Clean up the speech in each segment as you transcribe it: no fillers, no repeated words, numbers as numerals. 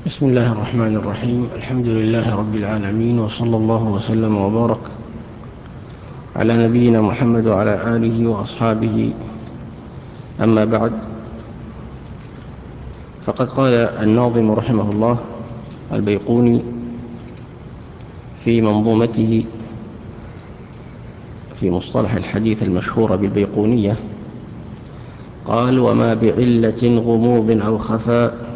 بسم الله الرحمن الرحيم. الحمد لله رب العالمين، وصلى الله وسلم وبارك على نبينا محمد وعلى آله وأصحابه. أما بعد، فقد قال الناظم رحمه الله البيقوني في منظومته في مصطلح الحديث المشهورة بالبيقونية، قال: وما بعلة غموض أو خفاء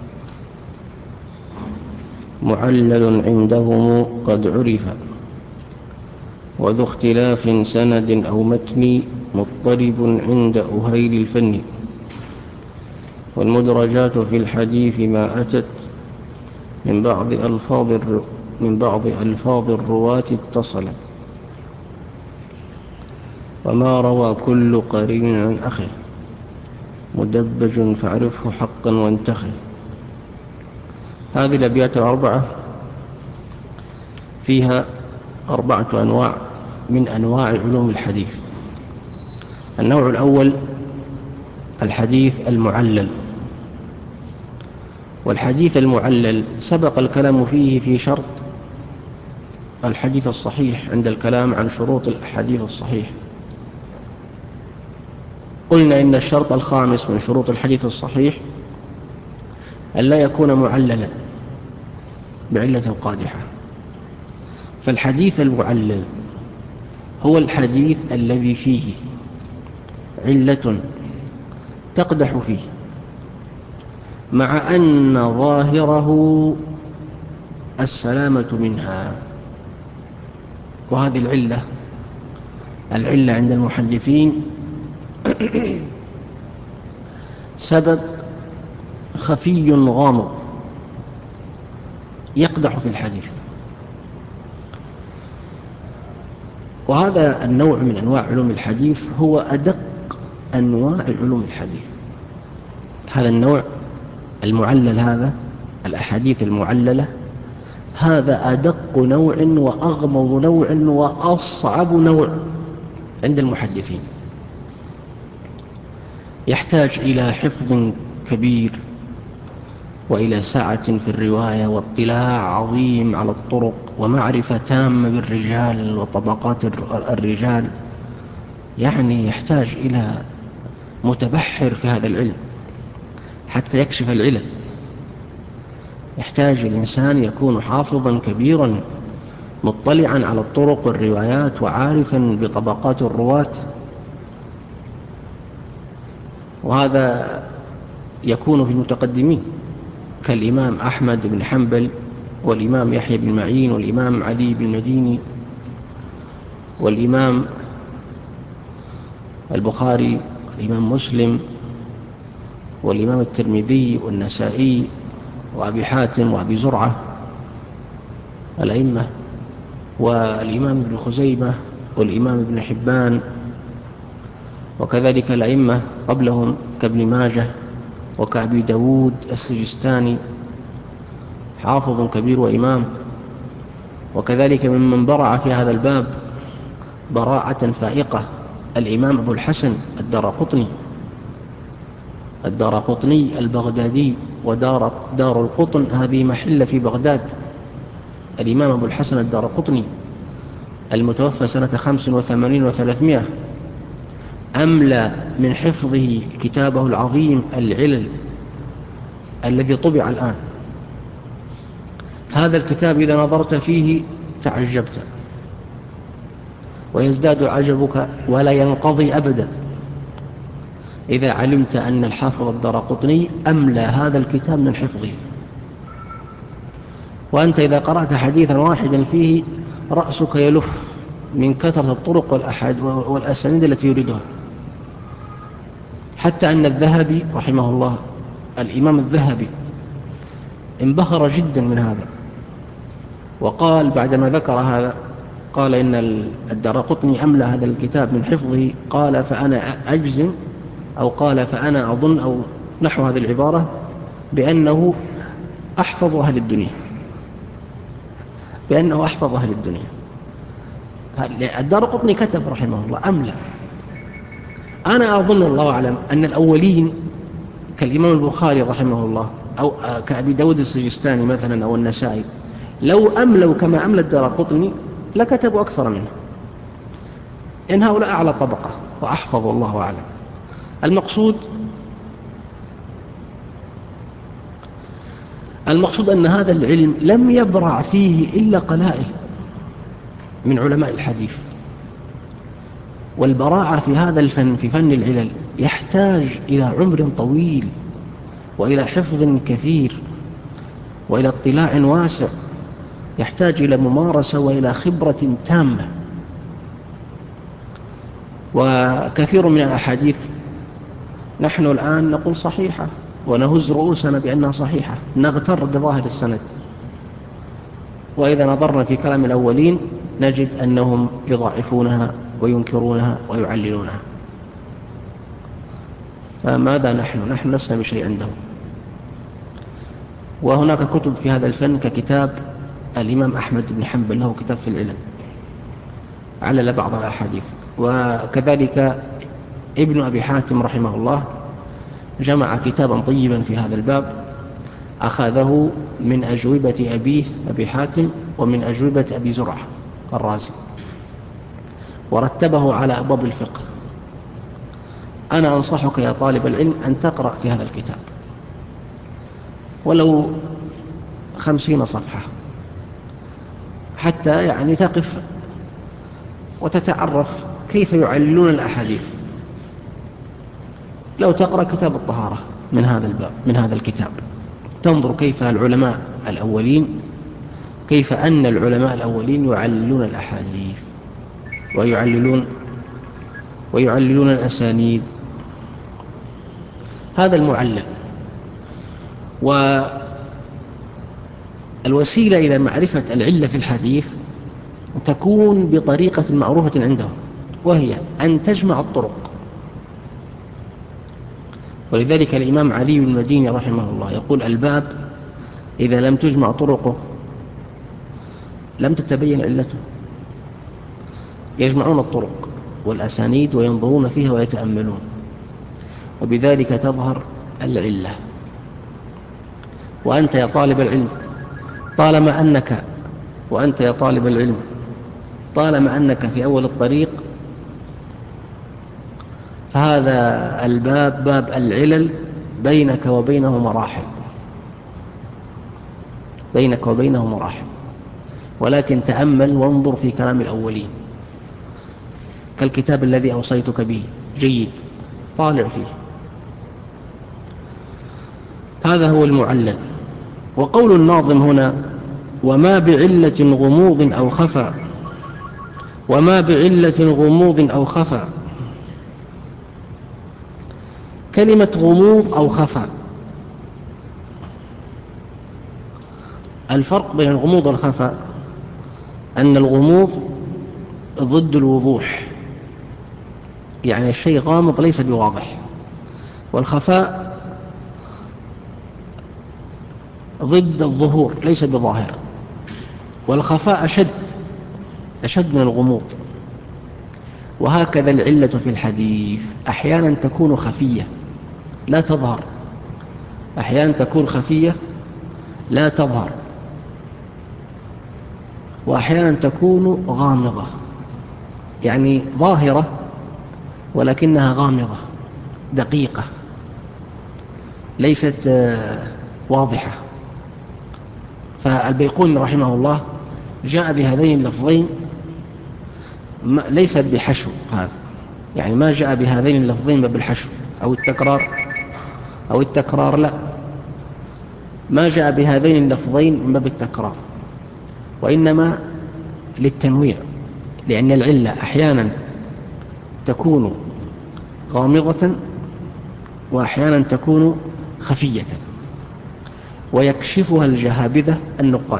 معلل عندهم قد عرف، وذو اختلاف سند أو متن مضطرب عند أهيل الفن، والمدرجات في الحديث ما أتت من بعض ألفاظ الرواة اتصلت، وما روى كل قرين عن أخه مدبج فاعرفه حقا وانتخه. هذه الأبيات الأربعة فيها 4 أنواع من أنواع علوم الحديث. النوع الأول الحديث المعلل، والحديث المعلل سبق الكلام فيه في شرط الحديث الصحيح عند الكلام عن شروط الحديث الصحيح. قلنا إن الشرط الخامس من شروط الحديث الصحيح أن لا يكون معللا بعلة قادحة. فالحديث المعلل هو الحديث الذي فيه علة تقدح فيه، مع أن ظاهره السلامة منها. وهذه العلة عند المحدثين سبب خفي غامض يقدح في الحديث. وهذا النوع من أنواع علوم الحديث هو أدق أنواع علوم الحديث. هذا النوع المعلل، هذا الأحاديث المعللة، هذا أدق نوع وأغمض نوع وأصعب نوع عند المحدثين. يحتاج إلى حفظ كبير، وإلى سعة في الرواية، واطلاع عظيم على الطرق، ومعرفة تامة بالرجال وطبقات الرجال. يعني يحتاج إلى متبحر في هذا العلم حتى يكشف العلل. يحتاج الإنسان يكون حافظا كبيرا مطلعا على الطرق والروايات وعارفا بطبقات الرواة. وهذا يكون في المتقدمين كالإمام أحمد بن حنبل، والإمام يحيى بن معين، والإمام علي بن مديني، والإمام البخاري، والإمام مسلم، والإمام الترمذي، والنسائي، وأبي حاتم، وأبي زرعة الأئمة، والإمام ابن خزيمة، والإمام ابن حبان، وكذلك الأئمة قبلهم كابن ماجه وكأبي داود السجستاني، حافظ كبير وإمام. وكذلك ممن برع في هذا الباب براعة فائقة الإمام أبو الحسن الدارقطني البغدادي، ودار القطن هذه محلة في بغداد. الإمام أبو الحسن الدارقطني المتوفى سنة 85 و300 أملى من حفظه كتابه العظيم العلل الذي طبع الآن. هذا الكتاب إذا نظرت فيه تعجبت، ويزداد عجبك ولا ينقضي أبدا إذا علمت أن الحافظ الدارقطني أملى هذا الكتاب من حفظه. وأنت إذا قرأت حديثا واحدا فيه رأسك يلف من كثرة الطرق والأسانيد التي يريدها. حتى أن الذهبي رحمه الله، الإمام الذهبي، انبهر جدا من هذا، وقال بعدما ذكر هذا، قال إن الدارقطني أملى هذا الكتاب من حفظه، قال فأنا أجزم، أو قال فأنا أظن، أو نحو هذه العبارة، بأنه أحفظ أهل الدنيا، الدارقطني كتب رحمه الله أملى. أنا أظن الله أعلم أن الأولين كالإمام البخاري رحمه الله أو كأبي داود السجستاني مثلا أو النسائي، لو أملوا كما أملى الدارقطني لكتبوا أكثر منه، إن هؤلاء أعلى طبقة وأحفظ الله أعلم. المقصود أن هذا العلم لم يبرع فيه إلا قلائل من علماء الحديث، والبراعة في هذا الفن، في فن العلل، يحتاج إلى عمر طويل وإلى حفظ كثير وإلى اطلاع واسع، يحتاج إلى ممارسة وإلى خبرة تامة. وكثير من الأحاديث نحن الآن نقول صحيحة ونهز رؤوسنا بأنها صحيحة، نغتر بظاهر السند، وإذا نظرنا في كلام الأولين نجد أنهم يضعفونها وينكرونها ويعللونها. فماذا نحن لسنا بشيء عندهم. وهناك كتب في هذا الفن ككتاب الإمام أحمد بن حنبل، له كتاب في العلل علل بعض الأحاديث، وكذلك ابن أبي حاتم رحمه الله جمع كتابا طيبا في هذا الباب، أخذه من أجوبة أبيه أبي حاتم ومن أجوبة أبي زرعة الرازي، ورتبه على أبواب الفقه. أنا أنصحك يا طالب العلم أن تقرأ في هذا الكتاب ولو 50 صفحة، حتى يعني تقف وتتعرف كيف يعللون الأحاديث. لو تقرأ كتاب الطهارة من هذا الباب، من هذا الكتاب، تنظر كيف العلماء الأولين، كيف أن العلماء الأولين يعللون الأحاديث ويعللون الأسانيد. هذا المعلل. والوسيلة إلى معرفة العلة في الحديث تكون بطريقة معروفة عندهم، وهي أن تجمع الطرق. ولذلك الإمام علي المديني رحمه الله يقول: الباب إذا لم تجمع طرقه لم تتبين علته. يجمعون الطرق والأسانيد وينظرون فيها ويتأملون، وبذلك تظهر العلة. وأنت يا طالب العلم طالما أنك في أول الطريق، فهذا الباب باب العلل بينك وبينه مراحل، ولكن تأمل وانظر في كلام الأولين، كالكتاب الذي أوصيتك به، جيد، طالع فيه. هذا هو المعلل. وقول الناظم هنا: وما بعلة غموض أو خفى. كلمة غموض أو خفى، الفرق بين الغموض والخفى أن الغموض ضد الوضوح، يعني الشيء غامض ليس بواضح، والخفاء ضد الظهور ليس بظاهر، والخفاء أشد من الغموض. وهكذا العلة في الحديث أحيانا تكون خفية لا تظهر، أحيانا تكون خفية لا تظهر، وأحيانا تكون غامضة، يعني ظاهرة ولكنها غامضة دقيقة ليست واضحة. فالبيقوني رحمه الله جاء بهذين اللفظين ليس بحشو، هذا يعني ما جاء بهذين اللفظين بالحشو أو التكرار، لا، ما جاء بهذين اللفظين من باب التكرار، وإنما للتنويع، لأن العلة أحيانا تكون غامضة وأحيانا تكون خفية، ويكشفها الجهابذة النقاد.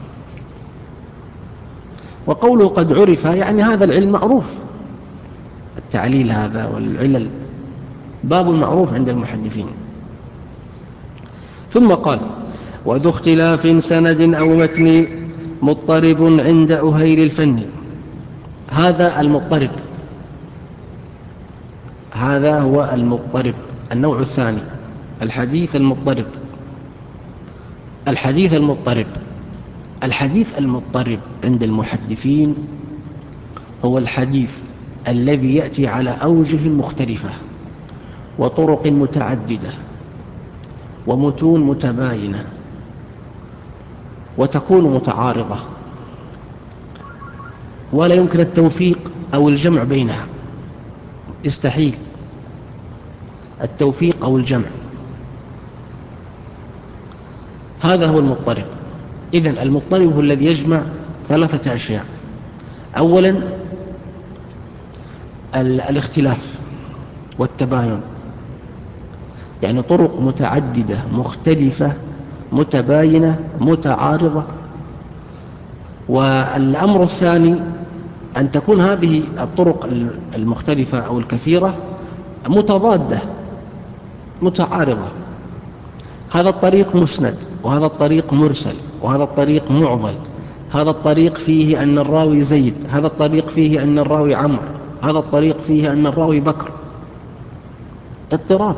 وقوله قد عرف يعني هذا العلم معروف، التعليل هذا والعلل باب معروف عند المحدثين. ثم قال: وذو اختلاف سند أو متن مضطرب عند أهيل الفن. هذا المضطرب، هذا هو المضطرب، النوع الثاني، الحديث المضطرب. الحديث المضطرب. الحديث المضطرب عند المحدثين هو الحديث الذي يأتي على أوجه مختلفة وطرق متعددة ومتون متباينة وتكون متعارضة ولا يمكن التوفيق أو الجمع بينها، يستحيل التوفيق أو الجمع. هذا هو المضطرب. إذن المضطرب هو الذي يجمع ثلاثة أشياء. أولا الاختلاف والتباين، يعني طرق متعددة مختلفة متباينة متعارضة. والأمر الثاني أن تكون هذه الطرق المختلفة أو الكثيرة متضادة متعارضة، هذا الطريق مسند وهذا الطريق مرسل وهذا الطريق معضل، هذا الطريق فيه أن الراوي زيد، هذا الطريق فيه أن الراوي عمرو، هذا الطريق فيه أن الراوي بكر، اضطراب.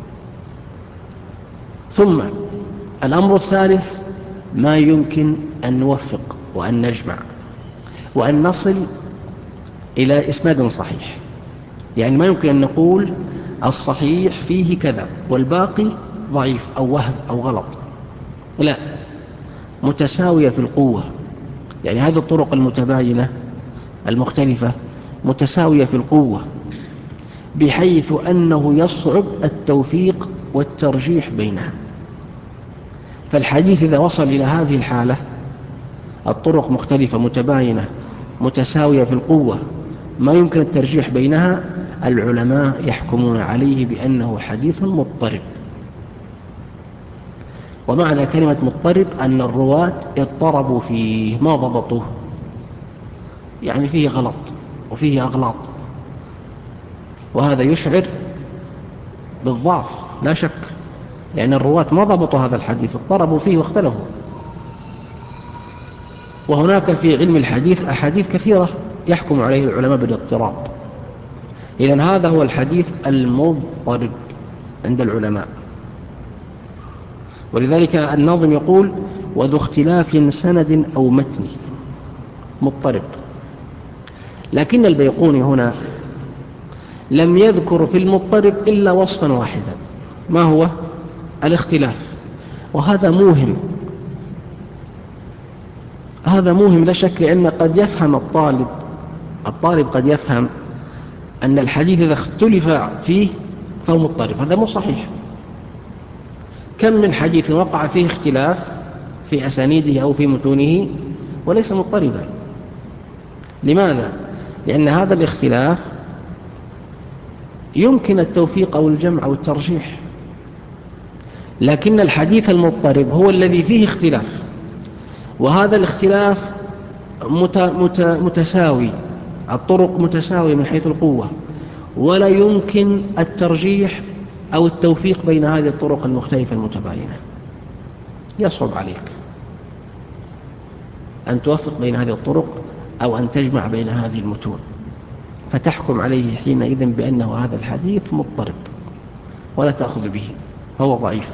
ثم الأمر الثالث ما يمكن أن نوفق وأن نجمع وأن نصل إلى إسناد صحيح، يعني ما يمكن أن نقول الصحيح فيه كذا والباقي ضعيف أو وهم أو غلط، لا، متساوية في القوة. يعني هذه الطرق المتباينة المختلفة متساوية في القوة بحيث أنه يصعب التوفيق والترجيح بينها. فالحديث إذا وصل إلى هذه الحالة، الطرق مختلفة متباينة متساوية في القوة ما يمكن الترجيح بينها، العلماء يحكمون عليه بأنه حديث مضطرب. ومعنى كلمة مضطرب أن الرواة اضطربوا فيه ما ضبطوه، يعني فيه غلط وفيه أغلاط، وهذا يشعر بالضعف لا شك، لأن الرواة ما ضبطوا هذا الحديث، اضطربوا فيه واختلفوا. وهناك في علم الحديث أحاديث كثيرة يحكم عليه العلماء بالاضطراب. إذن هذا هو الحديث المضطرب عند العلماء. ولذلك الناظم يقول وذو اختلاف سند أو متن مضطرب. لكن البيقوني هنا لم يذكر في المضطرب إلا وصفا واحدا، ما هو؟ الاختلاف. وهذا موهم، هذا موهم لا شك، لأن قد يفهم الطالب قد يفهم أن الحديث إذا اختلف فيه فهو مضطرب، هذا مو صحيح. كم من حديث وقع فيه اختلاف في أسانيده أو في متونه وليس مضطربا. لماذا؟ لأن هذا الاختلاف يمكن التوفيق أو الجمع أو الترجيح، لكن الحديث المضطرب هو الذي فيه اختلاف، وهذا الاختلاف متساوي، الطرق متساوية من حيث القوة، ولا يمكن الترجيح أو التوفيق بين هذه الطرق المختلفة المتباينة. يصعب عليك أن توفق بين هذه الطرق أو أن تجمع بين هذه المتون، فتحكم عليه حينئذ بأنه هذا الحديث مضطرب ولا تأخذ به، هو ضعيف.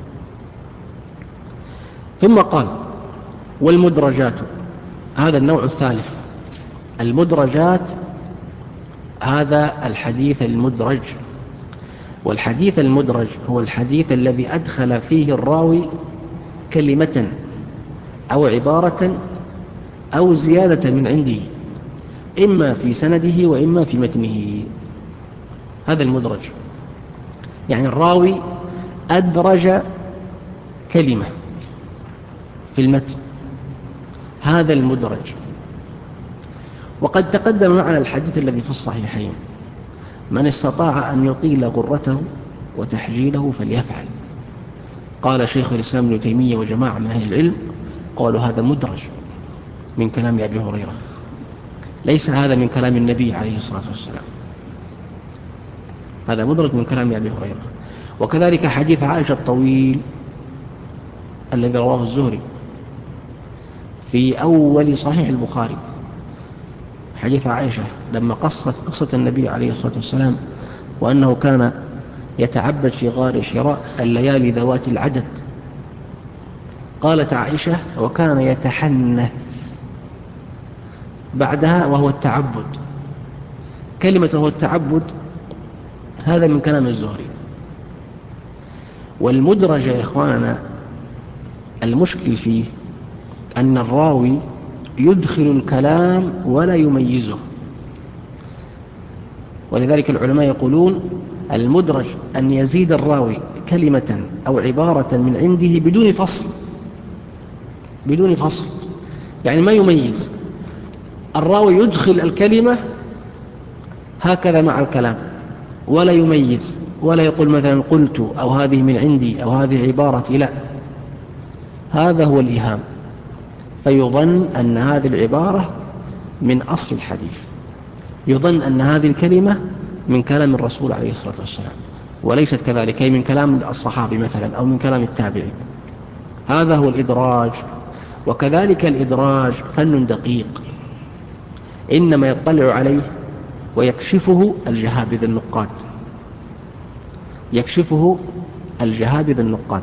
ثم قال والمدرجات، هذا النوع الثالث. المدرجات هذا الحديث المدرج. والحديث المدرج هو الحديث الذي أدخل فيه الراوي كلمة أو عبارة أو زيادة من عنده، إما في سنده وإما في متنه. هذا المدرج، يعني الراوي أدرج كلمة في المتن، هذا المدرج. وقد تقدم معنا الحديث الذي في الصحيحين من استطاع أن يطيل غرته وتحجيله فليفعل. قال شيخ الإسلام ابن تيمية وجماعة من أهل العلم قالوا هذا مدرج من كلام أبي هريرة، ليس هذا من كلام النبي عليه الصلاة والسلام، هذا مدرج من كلام أبي هريرة. وكذلك حديث عائشة الطويل الذي رواه الزهري في أول صحيح البخاري، حديث عائشة لما قصت قصة النبي عليه الصلاة والسلام وأنه كان يتعبد في غار حراء الليالي ذوات العدد، قالت عائشة: وكان يتحنث بعدها وهو التعبد. كلمة وهو التعبد هذا من كلام الزهري. والمدرج يا إخواننا المشكل فيه أن الراوي يدخل الكلام ولا يميزه، ولذلك العلماء يقولون المدرج أن يزيد الراوي كلمة أو عبارة من عنده بدون فصل، يعني ما يميز. الراوي يدخل الكلمة هكذا مع الكلام ولا يميز، ولا يقول مثلا قلت أو هذه من عندي أو هذه عبارتي، لا، هذا هو الإيهام، فيظن أن هذه العبارة من أصل الحديث، يظن أن هذه الكلمة من كلام الرسول عليه الصلاة والسلام، وليست كذلك، هي من كلام الصحابي مثلا أو من كلام التابعي. هذا هو الإدراج. وكذلك الإدراج فن دقيق إنما يطلع عليه ويكشفه الجهابذ النقاد،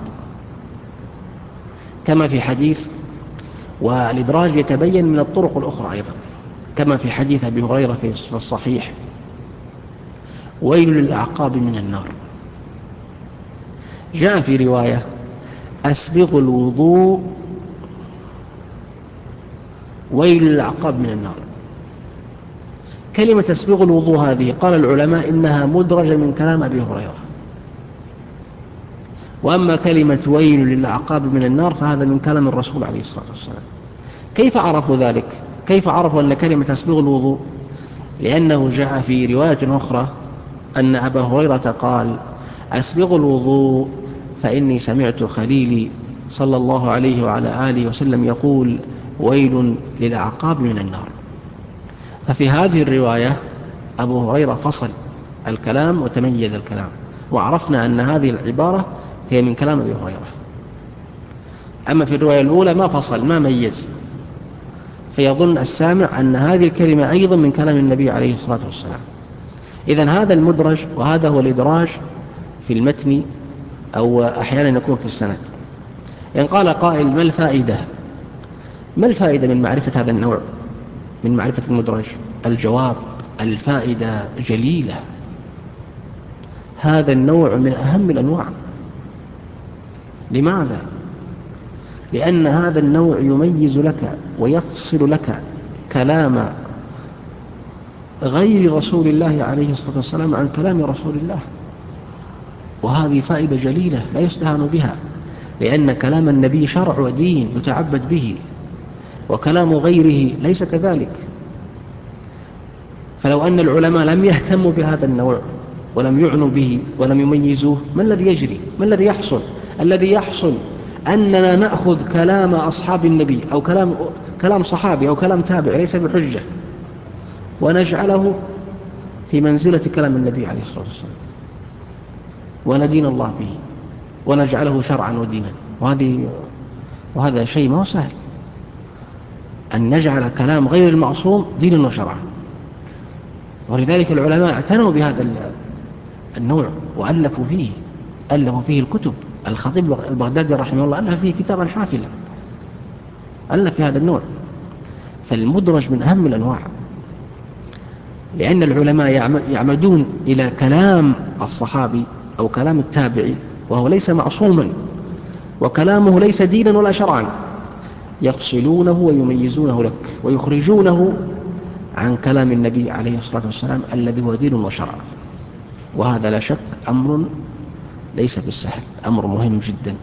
كما في حديث، والإدراج يتبين من الطرق الأخرى أيضا، كما في حديث أبي هريرة في الصحيح: ويل للأعقاب من النار. جاء في رواية: أسبغ الوضوء ويل للأعقاب من النار. كلمة أسبغ الوضوء هذه قال العلماء إنها مدرجة من كلام أبي هريرة، وأما كلمة ويل للأعقاب من النار فهذا من كلام الرسول عليه الصلاة والسلام. كيف عرفوا ذلك؟ كيف عرفوا أن كلمة أسبغ الوضوء؟ لأنه جاء في رواية أخرى أن أبا هريرة قال: أسبغ الوضوء فإني سمعت خليلي صلى الله عليه وعلى آله وسلم يقول: ويل للأعقاب من النار. ففي هذه الرواية أبو هريرة فصل الكلام وتميز الكلام، وعرفنا أن هذه العبارة هي من كلام أبي هريرة. أما في الرواية الأولى ما فصل، ما ميز، فيظن السامع أن هذه الكلمة أيضا من كلام النبي عليه الصلاة والسلام. إذن هذا المدرج، وهذا هو الإدراج في المتن، أو أحيانا يكون في السند. إن قال قائل: ما الفائدة من معرفة هذا النوع، من معرفة المدرج؟ الجواب: الفائدة جليلة. هذا النوع من أهم الأنواع. لماذا؟ لأن هذا النوع يميز لك ويفصل لك كلام غير رسول الله عليه الصلاة والسلام عن كلام رسول الله، وهذه فائدة جليلة لا يستهان بها، لأن كلام النبي شرع ودين يتعبد به، وكلام غيره ليس كذلك. فلو أن العلماء لم يهتموا بهذا النوع ولم يعنوا به ولم يميزوه، ما الذي يجري؟ ما الذي يحصل؟ الذي يحصل أننا نأخذ كلام أصحاب النبي أو كلام صحابي أو كلام تابع ليس بحجة، ونجعله في منزلة كلام النبي عليه الصلاة والسلام، وندين الله به، ونجعله شرعا ودينا. وهذا شيء ما هو سهل، أن نجعل كلام غير المعصوم دينا وشرعا. ولذلك العلماء اعتنوا بهذا النوع وألفوا فيه الكتب. الخطيب البغدادي رحمه الله ألف فيه كتابا حافلا، ألف في هذا النوع. فالمدرج من أهم الأنواع، لأن العلماء يعمدون إلى كلام الصحابي أو كلام التابعي وهو ليس معصوما، وكلامه ليس دينا ولا شرعا، يفصلونه ويميزونه لك ويخرجونه عن كلام النبي عليه الصلاة والسلام الذي هو دين وشرع. وهذا لا شك أمر ليس بالسهل، أمر مهم جدا.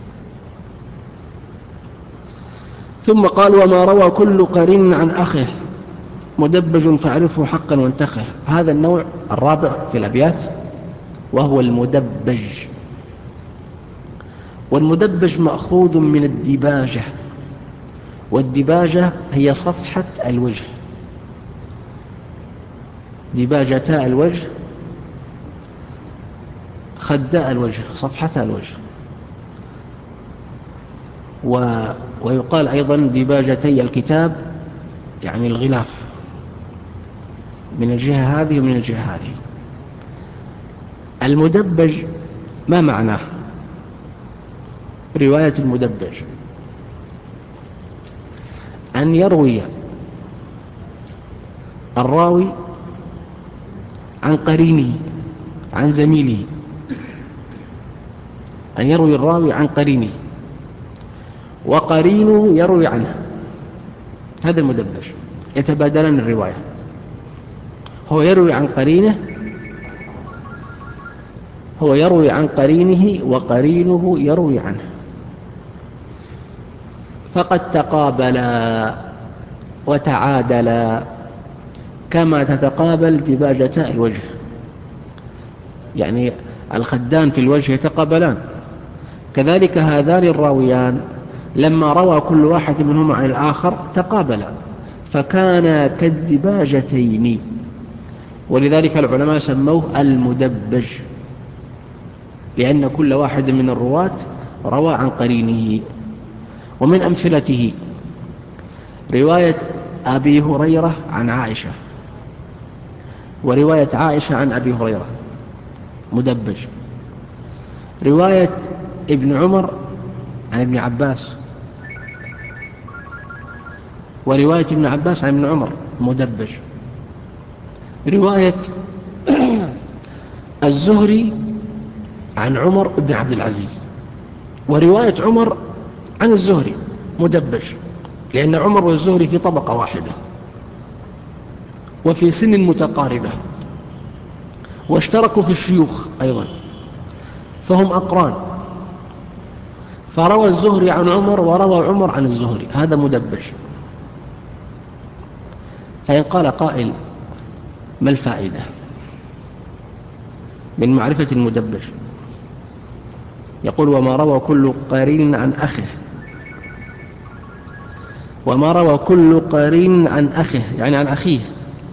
ثم قال: وما روى كل قرين عن أخه مدبج فاعرفه حقا وانتخه. هذا النوع الرابع في الأبيات، وهو المدبج. والمدبج مأخوذ من الدباجة، والدباجة هي صفحة الوجه، دباجتا الوجه، خداء الوجه، صفحة الوجه. ويقال أيضا دباجتي الكتاب، يعني الغلاف، من الجهة هذه ومن الجهة هذه. المدبج ما معناه؟ رواية المدبج أن يروي الراوي عن قرينه، عن زميله، أن يروي الراوي عن قرينه وقرينه يروي عنه، هذا المدبج، يتبادلان الرواية، هو يروي عن قرينه، هو يروي عن قرينه وقرينه يروي عنه، فقد تقابلا وتعادلا كما تتقابل دباجتا الوجه، يعني الخدان في الوجه يتقابلان، كذلك هذان الراويان لما روى كل واحد منهما عن الآخر تقابلا فكانا كالدباجتين، ولذلك العلماء سموه المدبج، لأن كل واحد من الرواة روى عن قرينه. ومن أمثلته رواية أبي هريرة عن عائشة، ورواية عائشة عن أبي هريرة مدبج، رواية ابن عمر عن ابن عباس، ورواية ابن عباس عن ابن عمر مدبج، رواية الزهري عن عمر بن عبد العزيز، ورواية عمر عن الزهري مدبج، لأن عمر والزهري في طبقة واحدة وفي سن متقاربة واشتركوا في الشيوخ أيضا، فهم أقران، فروى الزهري عن عمر وروى عمر عن الزهري، هذا مدبج. فإن قال قائل ما الفائدة من معرفة المدبج؟ يقول وما روى كل قرين عن أخه، وما روى كل قرين عن أخه يعني عن أخيه،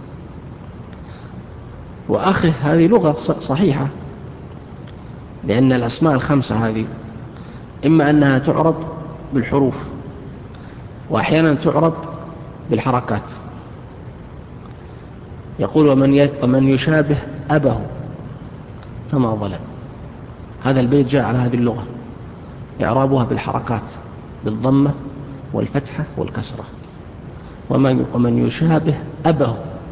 وأخه هذه لغة صحيحة، لأن الأسماء الخمسة هذه إما أنها تعرب بالحروف وأحيانا تعرب بالحركات. يقول ومن يشابه أبه فما ظلم، هذا البيت جاء على هذه اللغة، إعرابها بالحركات بالضمة والفتحة والكسرة. ومن يشابه أبه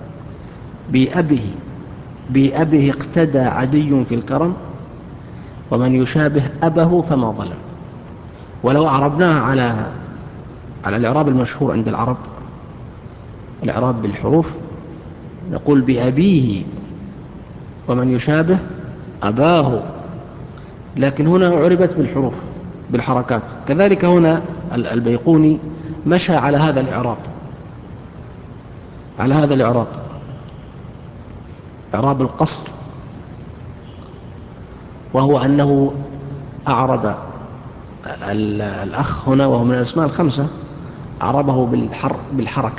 بأبه اقتدى عدي في الكرم، ومن يشابه أبه فما ظلم. ولو أعربناها على الإعراب المشهور عند العرب، الإعراب بالحروف، نقول بأبيه ومن يشابه أباه، لكن هنا عربت بالحروف بالحركات. كذلك هنا البيقوني مشى على هذا الإعراب، على هذا الإعراب، إعراب القصر، وهو أنه أعرب الأخ هنا وهو من الأسماء الخمسة، أعربه بالحركة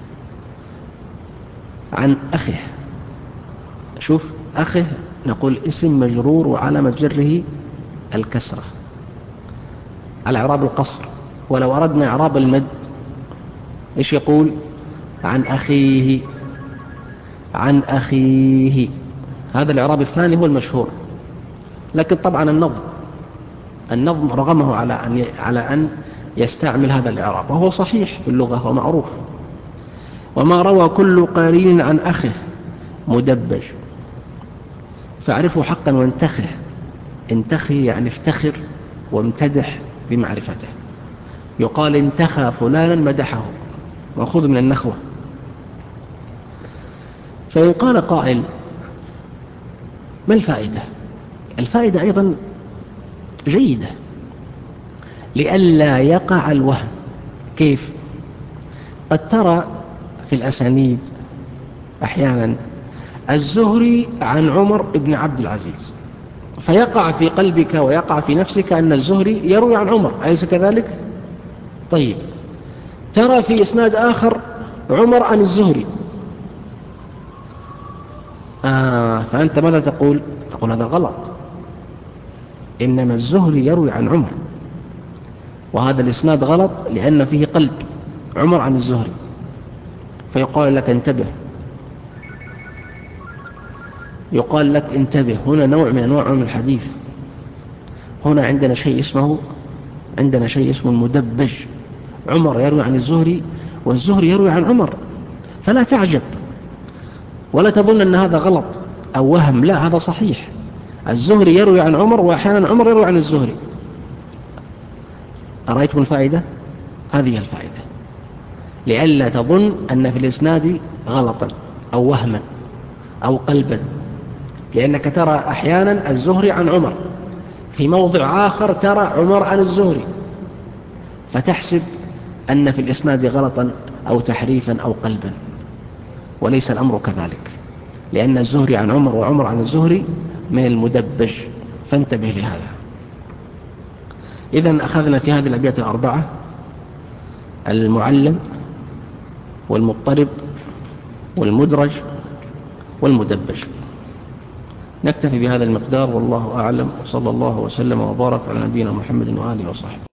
عن أخه. شوف أخه نقول اسم مجرور وعلامة جره الكسرة على إعراب القصر. ولو أردنا إعراب المد إيش يقول؟ عن أخيه، عن أخيه، هذا الإعراب الثاني هو المشهور. لكن طبعا النظم رغمه على أن يستعمل هذا الإعراب، وهو صحيح في اللغة ومعروف. وما روى كل قرين عن أخه مدبج، فاعرفه حقا وانتخه، انتخي يعني افتخر وامتدح بمعرفته. يقال انتخى فلانا مدحه، مأخوذ من النخوة. فإن قال قائل ما الفائدة؟ الفائدة أيضا جيدة لئلا يقع الوهم. كيف؟ قد ترى في الأسانيد أحيانا الزهري عن عمر بن عبد العزيز، فيقع في قلبك ويقع في نفسك أن الزهري يروي عن عمر، أليس كذلك؟ طيب، ترى في إسناد آخر عمر عن الزهري، فأنت ماذا تقول؟ تقول هذا غلط، إنما الزهري يروي عن عمر، وهذا الإسناد غلط لأن فيه قلب عمر عن الزهري. فيقال لك انتبه، يقال لك انتبه، هنا نوع من أنواع علم الحديث، هنا عندنا شيء اسمه المدبج، عمر يروي عن الزهري والزهري يروي عن عمر، فلا تعجب ولا تظن أن هذا غلط أو وهم، لا، هذا صحيح. الزهري يروي عن عمر، وأحيانا عمر يروي عن الزهري. أرأيتم الفائدة؟ هذه الفائدة، لئلا تظن أن في الإسناد غلطا أو وهما أو قلبا، لأنك ترى أحيانا الزهري عن عمر، في موضع آخر ترى عمر عن الزهري، فتحسب أن في الإسناد غلطا أو تحريفا أو قلبا، وليس الأمر كذلك، لأن الزهري عن عمر وعمر عن الزهري من المدبج، فانتبه لهذا. إذن أخذنا في هذه الأبيات الأربعة المعلم والمضطرب والمدرج والمدبج. نكتفي بهذا المقدار، والله أعلم، وصلى الله وسلم وبارك على نبينا محمد وآله وصحبه.